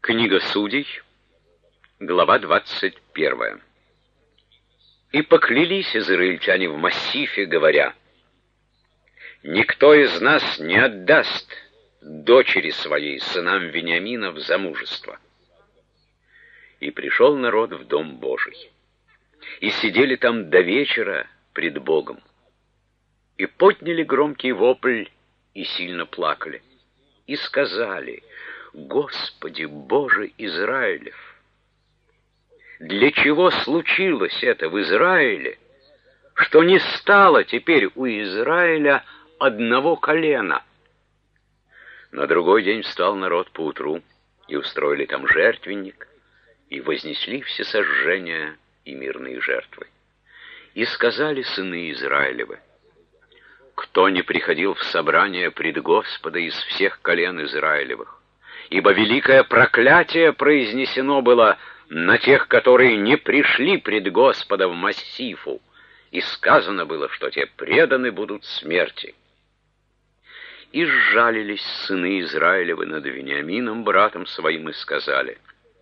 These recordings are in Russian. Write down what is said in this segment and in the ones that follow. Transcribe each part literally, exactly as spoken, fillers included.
Книга Судей, глава двадцать первая. «И поклялись израильтяне в массифе, говоря: никто из нас не отдаст дочери своей сынам Вениамина в замужество. И пришел народ в дом Божий, и сидели там до вечера пред Богом, и подняли громкий вопль, и сильно плакали, и сказали: Господи Боже Израилев, для чего случилось это в Израиле, что не стало теперь у Израиля одного колена? На другой день встал народ поутру, и устроили там жертвенник, и вознесли всесожжения и мирные жертвы. И сказали сыны Израилевы: кто не приходил в собрание пред Господа из всех колен Израилевых, ибо великое проклятие произнесено было на тех, которые не пришли пред Господа в массифу, и сказано было, что те преданы будут смерти. И сжалились сыны Израилевы над Вениамином, братом своим, и сказали: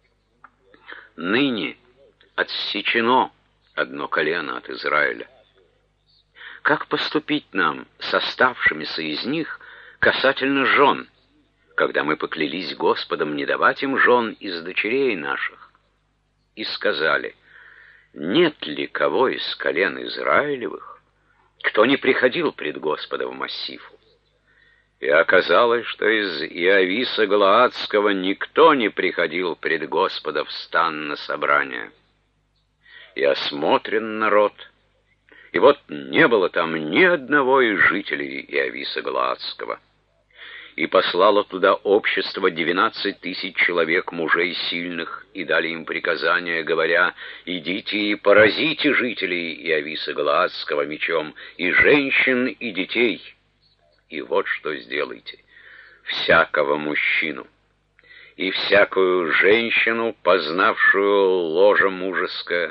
ныне отсечено одно колено от Израиля. Как поступить нам с оставшимися из них касательно жен, когда мы поклялись Господом не давать им жен из дочерей наших? И сказали: нет ли кого из колен Израилевых, кто не приходил пред Господа в массифу? И оказалось, что из Иовиса Галаадского никто не приходил пред Господа в стан на собрание. И осмотрен народ, и вот не было там ни одного из жителей Иовиса Галаадского. И послало туда общество двенадцать тысяч человек, мужей сильных, и дали им приказание, говоря: идите и поразите жителей Иовиса Галаадского мечом, и женщин, и детей. И вот что сделайте: всякого мужчину и всякую женщину, познавшую ложе мужеское,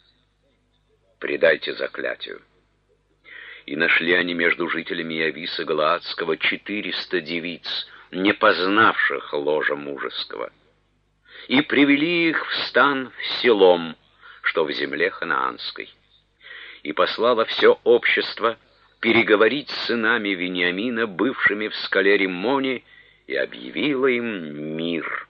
предайте заклятию. И нашли они между жителями Иовиса Галаадского четыреста девиц, не познавших ложа мужеского, и привели их в стан в Силом, что в земле ханаанской. И послало все общество переговорить с сынами Вениамина, бывшими в скале Риммоне, и объявило им мир.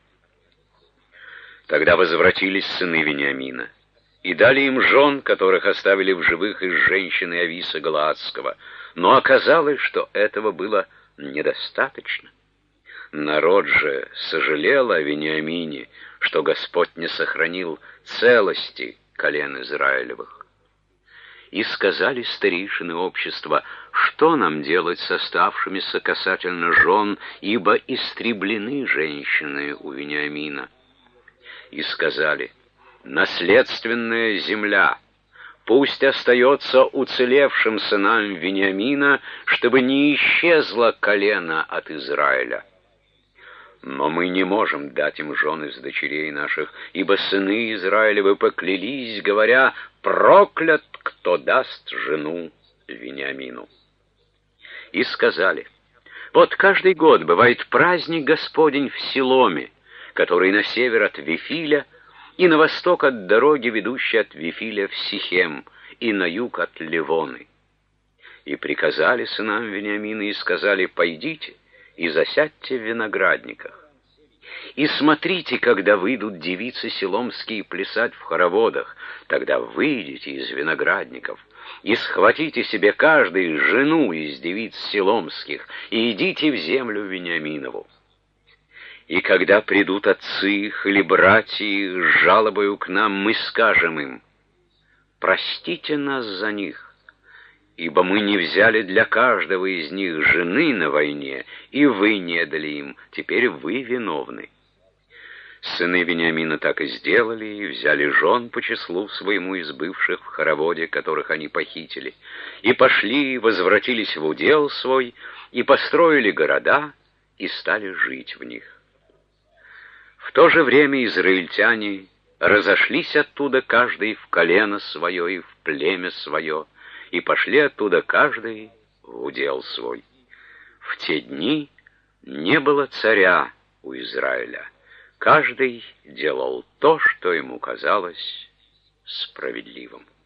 Тогда возвратились сыны Вениамина, и дали им жен, которых оставили в живых из женщин Иовиса Галаадского. Но оказалось, что этого было недостаточно. Народ же сожалел о Вениамине, что Господь не сохранил целости колен Израилевых. И сказали старейшины общества: что нам делать с оставшимися касательно жен, ибо истреблены женщины у Вениамина? И сказали: наследственная земля пусть остается уцелевшим сынам Вениамина, чтобы не исчезло колено от Израиля. Но мы не можем дать им жен из дочерей наших, ибо сыны Израилевы поклялись, говоря: проклят, кто даст жену Вениамину. И сказали: вот каждый год бывает праздник Господень в Силоме, который на север от Вифиля, и на восток от дороги, ведущей от Вифиля в Сихем, и на юг от Ливоны. И приказали сынам Вениамина и сказали: пойдите и засядьте в виноградниках. И смотрите, когда выйдут девицы силомские плясать в хороводах, тогда выйдите из виноградников и схватите себе каждый жену из девиц силомских, и идите в землю Вениаминову. И когда придут отцы их или братья их с жалобою к нам, мы скажем им: простите нас за них, ибо мы не взяли для каждого из них жены на войне, и вы не дали им, теперь вы виновны. Сыны Вениамина так и сделали, и взяли жен по числу своему из бывших в хороводе, которых они похитили, и пошли, и возвратились в удел свой, и построили города, и стали жить в них. В то же время израильтяне разошлись оттуда каждый в колено свое и в племя свое, и пошли оттуда каждый в удел свой. В те дни не было царя у Израиля, Каждый делал то, что ему казалось справедливым.